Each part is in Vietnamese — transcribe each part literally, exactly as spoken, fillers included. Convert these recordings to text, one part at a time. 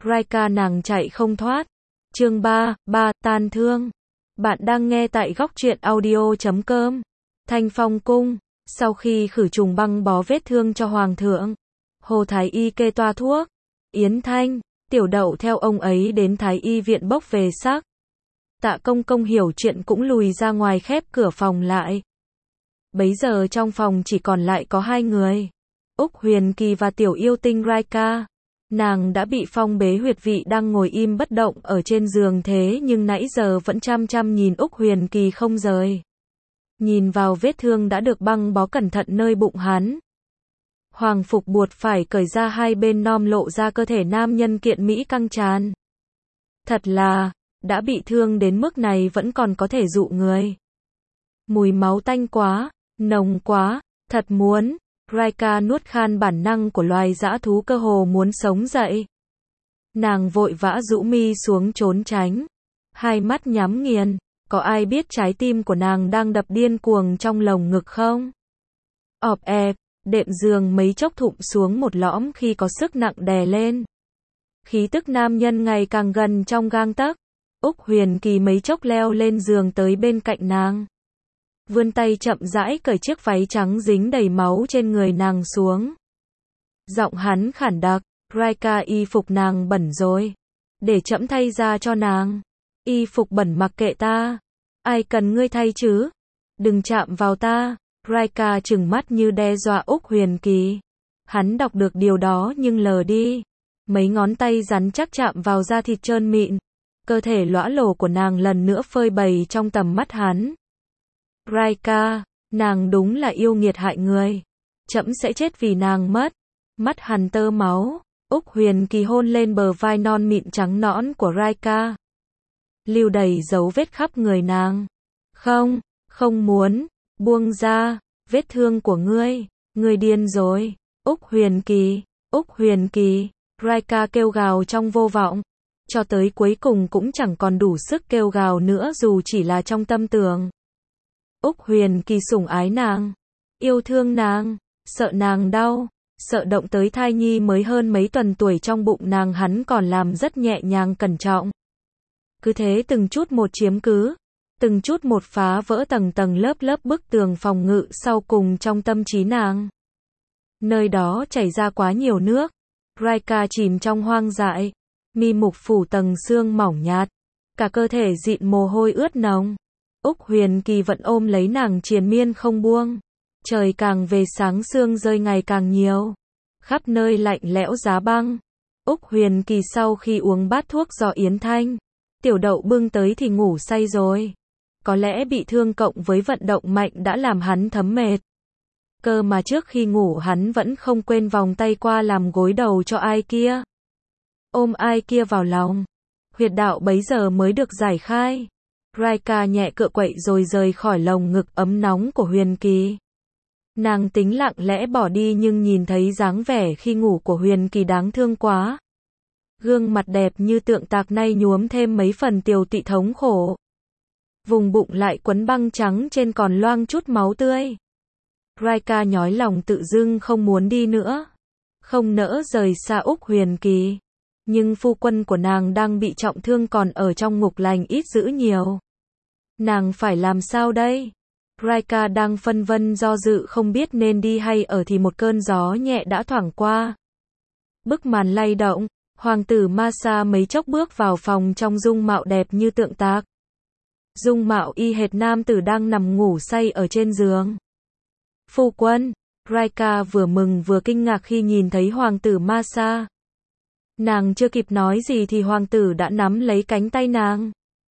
Raika nàng chạy không thoát. Chương ba, ba, tan thương. Bạn đang nghe tại góc truyện audio chấm com. Thanh Phong cung, sau khi khử trùng băng bó vết thương cho hoàng thượng, Hồ Thái Y kê toa thuốc, Yến Thanh, Tiểu Đậu theo ông ấy đến Thái Y viện bốc về xác. Tạ Công Công hiểu chuyện cũng lùi ra ngoài khép cửa phòng lại. Bấy giờ trong phòng chỉ còn lại có hai người, Úc Huyền Kỳ và tiểu yêu tinh Raika. Nàng đã bị phong bế huyệt vị đang ngồi im bất động ở trên giường thế nhưng nãy giờ vẫn chăm chăm nhìn Úc Huyền Kỳ không rời. Nhìn vào vết thương đã được băng bó cẩn thận nơi bụng hắn. Hoàng phục buộc phải cởi ra hai bên nom lộ ra cơ thể nam nhân kiện mỹ căng tràn. Thật là, đã bị thương đến mức này vẫn còn có thể dụ người. Mùi máu tanh quá, nồng quá, thật muốn. Raika nuốt khan bản năng của loài dã thú cơ hồ muốn sống dậy. Nàng vội vã rũ mi xuống trốn tránh. Hai mắt nhắm nghiền. Có ai biết trái tim của nàng đang đập điên cuồng trong lồng ngực không? Ọp ẹp, đệm giường mấy chốc thụm xuống một lõm khi có sức nặng đè lên. Khí tức nam nhân ngày càng gần trong gang tấc. Úc Huyền Kỳ mấy chốc leo lên giường tới bên cạnh nàng. Vươn tay chậm rãi cởi chiếc váy trắng dính đầy máu trên người nàng xuống. Giọng hắn khản đặc, Raika, y phục nàng bẩn rồi. Để trẫm thay ra cho nàng. Y phục bẩn mặc kệ ta. Ai cần ngươi thay chứ? Đừng chạm vào ta. Raika trừng mắt như đe dọa Úc Huyền Kỳ. Hắn đọc được điều đó nhưng lờ đi. Mấy ngón tay rắn chắc chạm vào da thịt trơn mịn. Cơ thể lõa lồ của nàng lần nữa phơi bày trong tầm mắt hắn. Raika, nàng đúng là yêu nghiệt hại người. Trẫm sẽ chết vì nàng mất. Mắt hắn tơ máu. Úc Huyền Kỳ hôn lên bờ vai non mịn trắng nõn của Raika. Lưu đầy dấu vết khắp người nàng. Không, không muốn. Buông ra. Vết thương của ngươi. Ngươi điên rồi. Úc Huyền Kỳ, Úc Huyền Kỳ. Raika kêu gào trong vô vọng. Cho tới cuối cùng cũng chẳng còn đủ sức kêu gào nữa dù chỉ là trong tâm tưởng. Úc Huyền Kỳ sủng ái nàng, yêu thương nàng, sợ nàng đau, sợ động tới thai nhi mới hơn mấy tuần tuổi trong bụng nàng hắn còn làm rất nhẹ nhàng cẩn trọng. Cứ thế từng chút một chiếm cứ, từng chút một phá vỡ tầng tầng lớp lớp bức tường phòng ngự sau cùng trong tâm trí nàng. Nơi đó chảy ra quá nhiều nước, Raika chìm trong hoang dại, mi mục phủ tầng xương mỏng nhạt, cả cơ thể dịn mồ hôi ướt nồng. Úc Huyền Kỳ vẫn ôm lấy nàng triền miên không buông. Trời càng về sáng sương rơi ngày càng nhiều. Khắp nơi lạnh lẽo giá băng. Úc Huyền Kỳ sau khi uống bát thuốc do Yến Thanh, Tiểu Đậu bưng tới thì ngủ say rồi. Có lẽ bị thương cộng với vận động mạnh đã làm hắn thấm mệt. Cơ mà trước khi ngủ hắn vẫn không quên vòng tay qua làm gối đầu cho ai kia. Ôm ai kia vào lòng. Huyệt đạo bấy giờ mới được giải khai. Raika nhẹ cựa quậy rồi rời khỏi lồng ngực ấm nóng của Huyền Kỳ. Nàng tính lặng lẽ bỏ đi nhưng nhìn thấy dáng vẻ khi ngủ của Huyền Kỳ đáng thương quá. Gương mặt đẹp như tượng tạc nay nhuốm thêm mấy phần tiều tụy thống khổ. Vùng bụng lại quấn băng trắng trên còn loang chút máu tươi. Raika nhói lòng tự dưng không muốn đi nữa. Không nỡ rời xa Úc Huyền Kỳ. Nhưng phu quân của nàng đang bị trọng thương còn ở trong ngục lành ít dữ nhiều. Nàng phải làm sao đây? Raika đang phân vân do dự không biết nên đi hay ở thì một cơn gió nhẹ đã thoảng qua. Bức màn lay động, hoàng tử Masa mấy chốc bước vào phòng trong dung mạo đẹp như tượng tạc. Dung mạo y hệt nam tử đang nằm ngủ say ở trên giường. Phu quân, Raika vừa mừng vừa kinh ngạc khi nhìn thấy hoàng tử Masa. Nàng chưa kịp nói gì thì hoàng tử đã nắm lấy cánh tay nàng.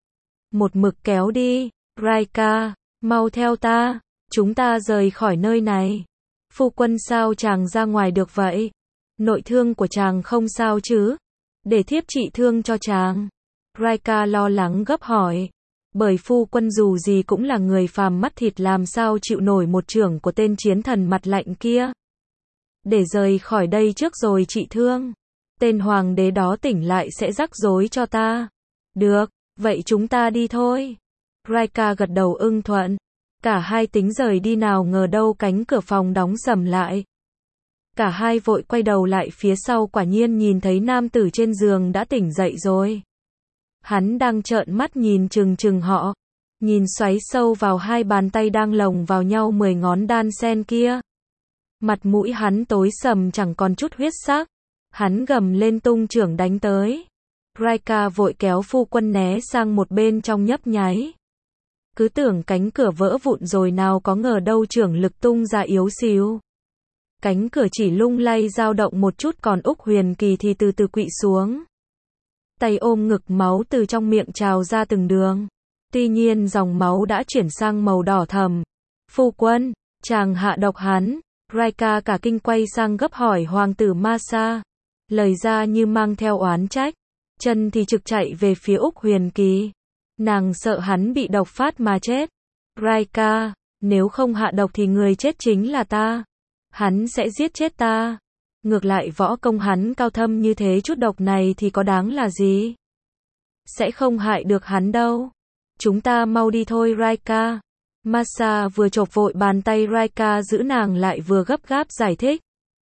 Một mực kéo đi, Raika, mau theo ta, chúng ta rời khỏi nơi này. Phu quân sao chàng ra ngoài được vậy? Nội thương của chàng không sao chứ? Để thiếp trị thương cho chàng. Raika lo lắng gấp hỏi. Bởi phu quân dù gì cũng là người phàm mắt thịt làm sao chịu nổi một chưởng của tên chiến thần mặt lạnh kia. Để rời khỏi đây trước rồi trị thương. Tên hoàng đế đó tỉnh lại sẽ rắc rối cho ta. Được, vậy chúng ta đi thôi. Raika gật đầu ưng thuận. Cả hai tính rời đi nào ngờ đâu cánh cửa phòng đóng sầm lại. Cả hai vội quay đầu lại phía sau, quả nhiên nhìn thấy nam tử trên giường đã tỉnh dậy rồi. Hắn đang trợn mắt nhìn chừng chừng họ, nhìn xoáy sâu vào hai bàn tay đang lồng vào nhau mười ngón đan sen kia. Mặt mũi hắn tối sầm chẳng còn chút huyết sắc. Hắn gầm lên tung chưởng đánh tới. Raika vội kéo phu quân né sang một bên trong nhấp nháy. Cứ tưởng cánh cửa vỡ vụn rồi, nào có ngờ đâu chưởng lực tung ra yếu xíu. Cánh cửa chỉ lung lay dao động một chút, còn Úc Huyền Kỳ thì từ từ quỵ xuống. Tay ôm ngực, máu từ trong miệng trào ra từng đường. Tuy nhiên dòng máu đã chuyển sang màu đỏ thẫm. Phu quân, chàng hạ độc hắn. Raika cả kinh quay sang gấp hỏi hoàng tử Masa. Lời ra như mang theo oán trách. Chân thì trực chạy về phía Úc Huyền Kỳ. Nàng sợ hắn bị độc phát mà chết. Raika, nếu không hạ độc thì người chết chính là ta. Hắn sẽ giết chết ta. Ngược lại võ công hắn cao thâm như thế, chút độc này thì có đáng là gì? Sẽ không hại được hắn đâu. Chúng ta mau đi thôi Raika. Masa vừa chộp vội bàn tay Raika giữ nàng lại, vừa gấp gáp giải thích.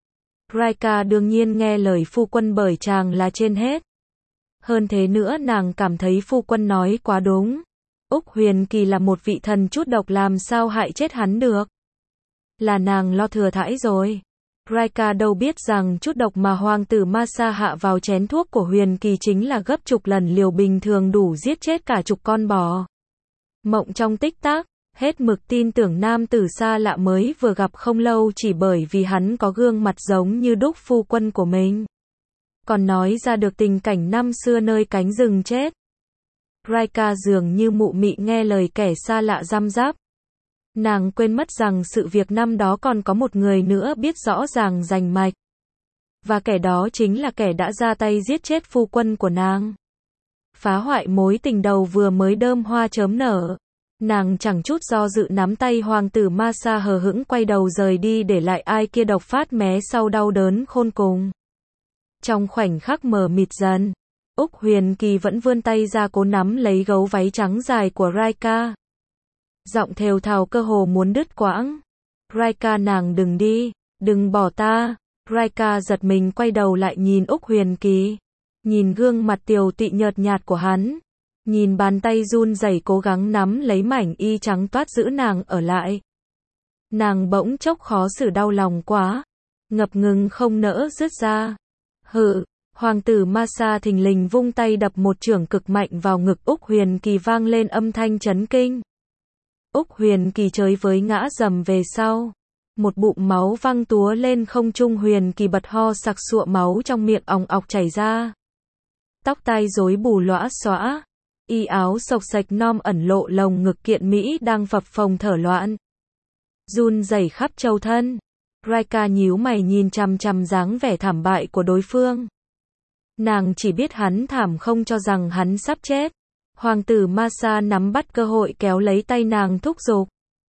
Raika đương nhiên nghe lời phu quân, bởi chàng là trên hết. Hơn thế nữa nàng cảm thấy phu quân nói quá đúng. Úc Huyền Kỳ là một vị thần, chút độc làm sao hại chết hắn được. Là nàng lo thừa thãi rồi. Raika đâu biết rằng chút độc mà hoàng tử Masa hạ vào chén thuốc của Huyền Kỳ chính là gấp chục lần liều bình thường, đủ giết chết cả chục con bò. Mộng trong tích tắc, hết mực tin tưởng nam tử xa lạ mới vừa gặp không lâu, chỉ bởi vì hắn có gương mặt giống như đúc phu quân của mình. Còn nói ra được tình cảnh năm xưa nơi cánh rừng chết. Raika dường như mụ mị nghe lời kẻ xa lạ răm rắp. Nàng quên mất rằng sự việc năm đó còn có một người nữa biết rõ ràng rành mạch. Và kẻ đó chính là kẻ đã ra tay giết chết phu quân của nàng. Phá hoại mối tình đầu vừa mới đơm hoa chớm nở. Nàng chẳng chút do dự nắm tay hoàng tử Masa hờ hững quay đầu rời đi, để lại ai kia độc phát mé sau đau đớn khôn cùng. Trong khoảnh khắc mờ mịt dần, Úc Huyền Kỳ vẫn vươn tay ra cố nắm lấy gấu váy trắng dài của Raika. Giọng thều thào cơ hồ muốn đứt quãng. Raika, nàng đừng đi, đừng bỏ ta. Raika giật mình quay đầu lại nhìn Úc Huyền Kỳ. Nhìn gương mặt tiều tụy nhợt nhạt của hắn. Nhìn bàn tay run rẩy cố gắng nắm lấy mảnh y trắng toát giữ nàng ở lại. Nàng bỗng chốc khó xử, đau lòng quá. Ngập ngừng không nỡ dứt ra. Hự, hoàng tử Masa thình lình vung tay đập một chưởng cực mạnh vào ngực Úc Huyền Kỳ, vang lên âm thanh chấn kinh. Úc Huyền Kỳ chơi với ngã rầm về sau. Một bụng máu văng túa lên không trung, Huyền Kỳ bật ho sặc sụa, máu trong miệng òng ọc chảy ra. Tóc tai rối bù lõa xõa. Y áo xộc xệch non ẩn lộ lồng ngực kiện mỹ đang phập phồng thở loạn. Run rẩy khắp châu thân. Raika nhíu mày nhìn chằm chằm dáng vẻ thảm bại của đối phương. Nàng chỉ biết hắn thảm, không cho rằng hắn sắp chết. Hoàng tử Masa nắm bắt cơ hội kéo lấy tay nàng thúc giục.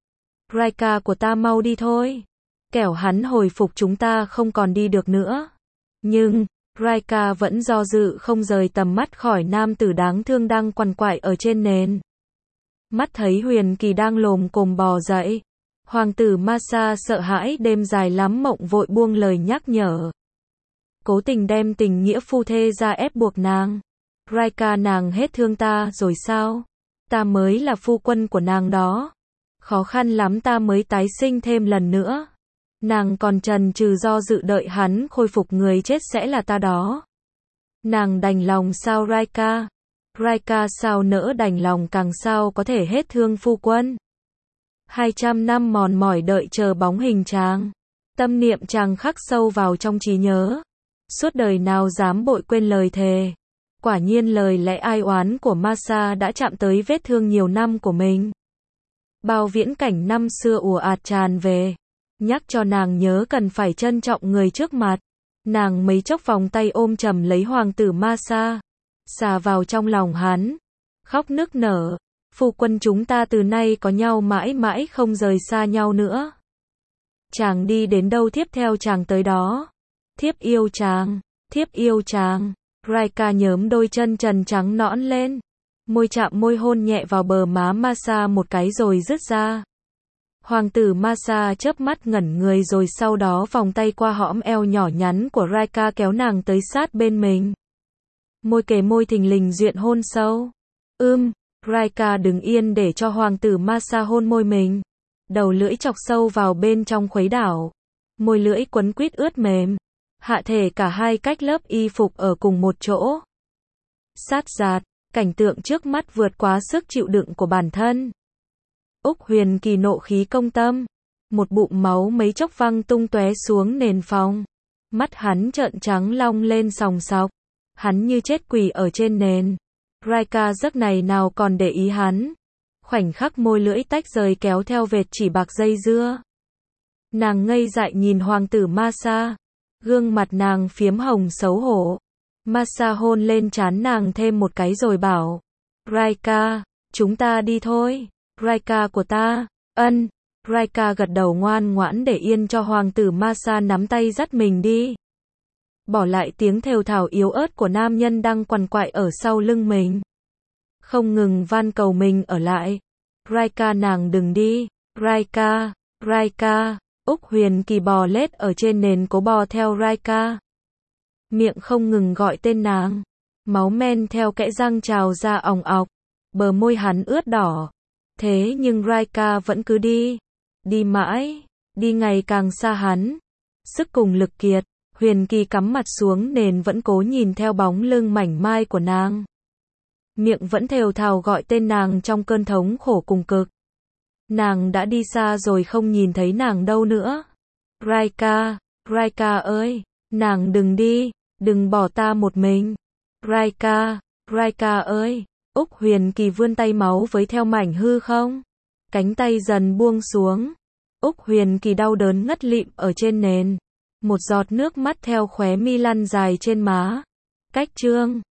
Raika của ta mau đi thôi. Kẻo hắn hồi phục chúng ta không còn đi được nữa. Nhưng, Raika vẫn do dự không rời tầm mắt khỏi nam tử đáng thương đang quằn quại ở trên nền. Mắt thấy Huyền Kỳ đang lồm cồm bò dậy. Hoàng tử Masa sợ hãi đêm dài lắm mộng, vội buông lời nhắc nhở. Cố tình đem tình nghĩa phu thê ra ép buộc nàng. Raika, nàng hết thương ta rồi sao? Ta mới là phu quân của nàng đó. Khó khăn lắm ta mới tái sinh thêm lần nữa. Nàng còn chần chừ do dự đợi hắn khôi phục, người chết sẽ là ta đó. Nàng đành lòng sao Raika? Raika sao nỡ đành lòng, càng sao có thể hết thương phu quân. Hai trăm năm mòn mỏi đợi chờ bóng hình chàng. Tâm niệm chàng khắc sâu vào trong trí nhớ. Suốt đời nào dám bội quên lời thề. Quả nhiên lời lẽ ai oán của Masa đã chạm tới vết thương nhiều năm của mình. Bao viễn cảnh năm xưa ùa ạt tràn về. Nhắc cho nàng nhớ cần phải trân trọng người trước mặt. Nàng mấy chốc vòng tay ôm chầm lấy hoàng tử Masa. Xà vào trong lòng hắn. Khóc nức nở. Phu quân, chúng ta từ nay có nhau mãi mãi không rời xa nhau nữa. Chàng đi đến đâu thiếp theo chàng tới đó. Thiếp yêu chàng. Thiếp yêu chàng. Raika nhớm đôi chân trần trắng nõn lên. Môi chạm môi hôn nhẹ vào bờ má Masa một cái rồi dứt ra. Hoàng tử Masa chớp mắt ngẩn người rồi sau đó vòng tay qua hõm eo nhỏ nhắn của Raika kéo nàng tới sát bên mình. Môi kề môi thình lình duyện hôn sâu. Ưm, Raika đứng yên để cho hoàng tử Masa hôn môi mình. Đầu lưỡi chọc sâu vào bên trong khuấy đảo. Môi lưỡi quấn quýt ướt mềm. Hạ thể cả hai cách lớp y phục ở cùng một chỗ. Sát giạt, cảnh tượng trước mắt vượt quá sức chịu đựng của bản thân. Úc Huyền Kỳ nộ khí công tâm. Một bụng máu mấy chốc văng tung tóe xuống nền phòng. Mắt hắn trợn trắng long lên sòng sọc. Hắn như chết quỳ ở trên nền. Raika giấc này nào còn để ý hắn. Khoảnh khắc môi lưỡi tách rời kéo theo vệt chỉ bạc dây dưa. Nàng ngây dại nhìn hoàng tử Masa. Gương mặt nàng phiếm hồng xấu hổ. Masa hôn lên trán nàng thêm một cái rồi bảo. Raika, chúng ta đi thôi. Raika của ta. Ân. Raika gật đầu ngoan ngoãn để yên cho hoàng tử Masa nắm tay dắt mình đi. Bỏ lại tiếng thều thào yếu ớt của nam nhân đang quằn quại ở sau lưng mình. Không ngừng van cầu mình ở lại. Raika nàng đừng đi. Raika, Raika. Úc Huyền Kỳ bò lết ở trên nền cố bò theo Raika. Miệng không ngừng gọi tên nàng. Máu men theo kẽ răng trào ra òng ọc. Bờ môi hắn ướt đỏ. Thế nhưng Raika vẫn cứ đi. Đi mãi. Đi ngày càng xa hắn. Sức cùng lực kiệt. Huyền Kỳ cắm mặt xuống nền vẫn cố nhìn theo bóng lưng mảnh mai của nàng. Miệng vẫn thều thào gọi tên nàng trong cơn thống khổ cùng cực. Nàng đã đi xa rồi không nhìn thấy nàng đâu nữa. Raika, Raika ơi, nàng đừng đi, đừng bỏ ta một mình. Raika, Raika ơi. Úc Huyền Kỳ vươn tay máu với theo mảnh hư không. Cánh tay dần buông xuống. Úc Huyền Kỳ đau đớn ngất lịm ở trên nền. Một giọt nước mắt theo khóe mi lăn dài trên má. Cách chương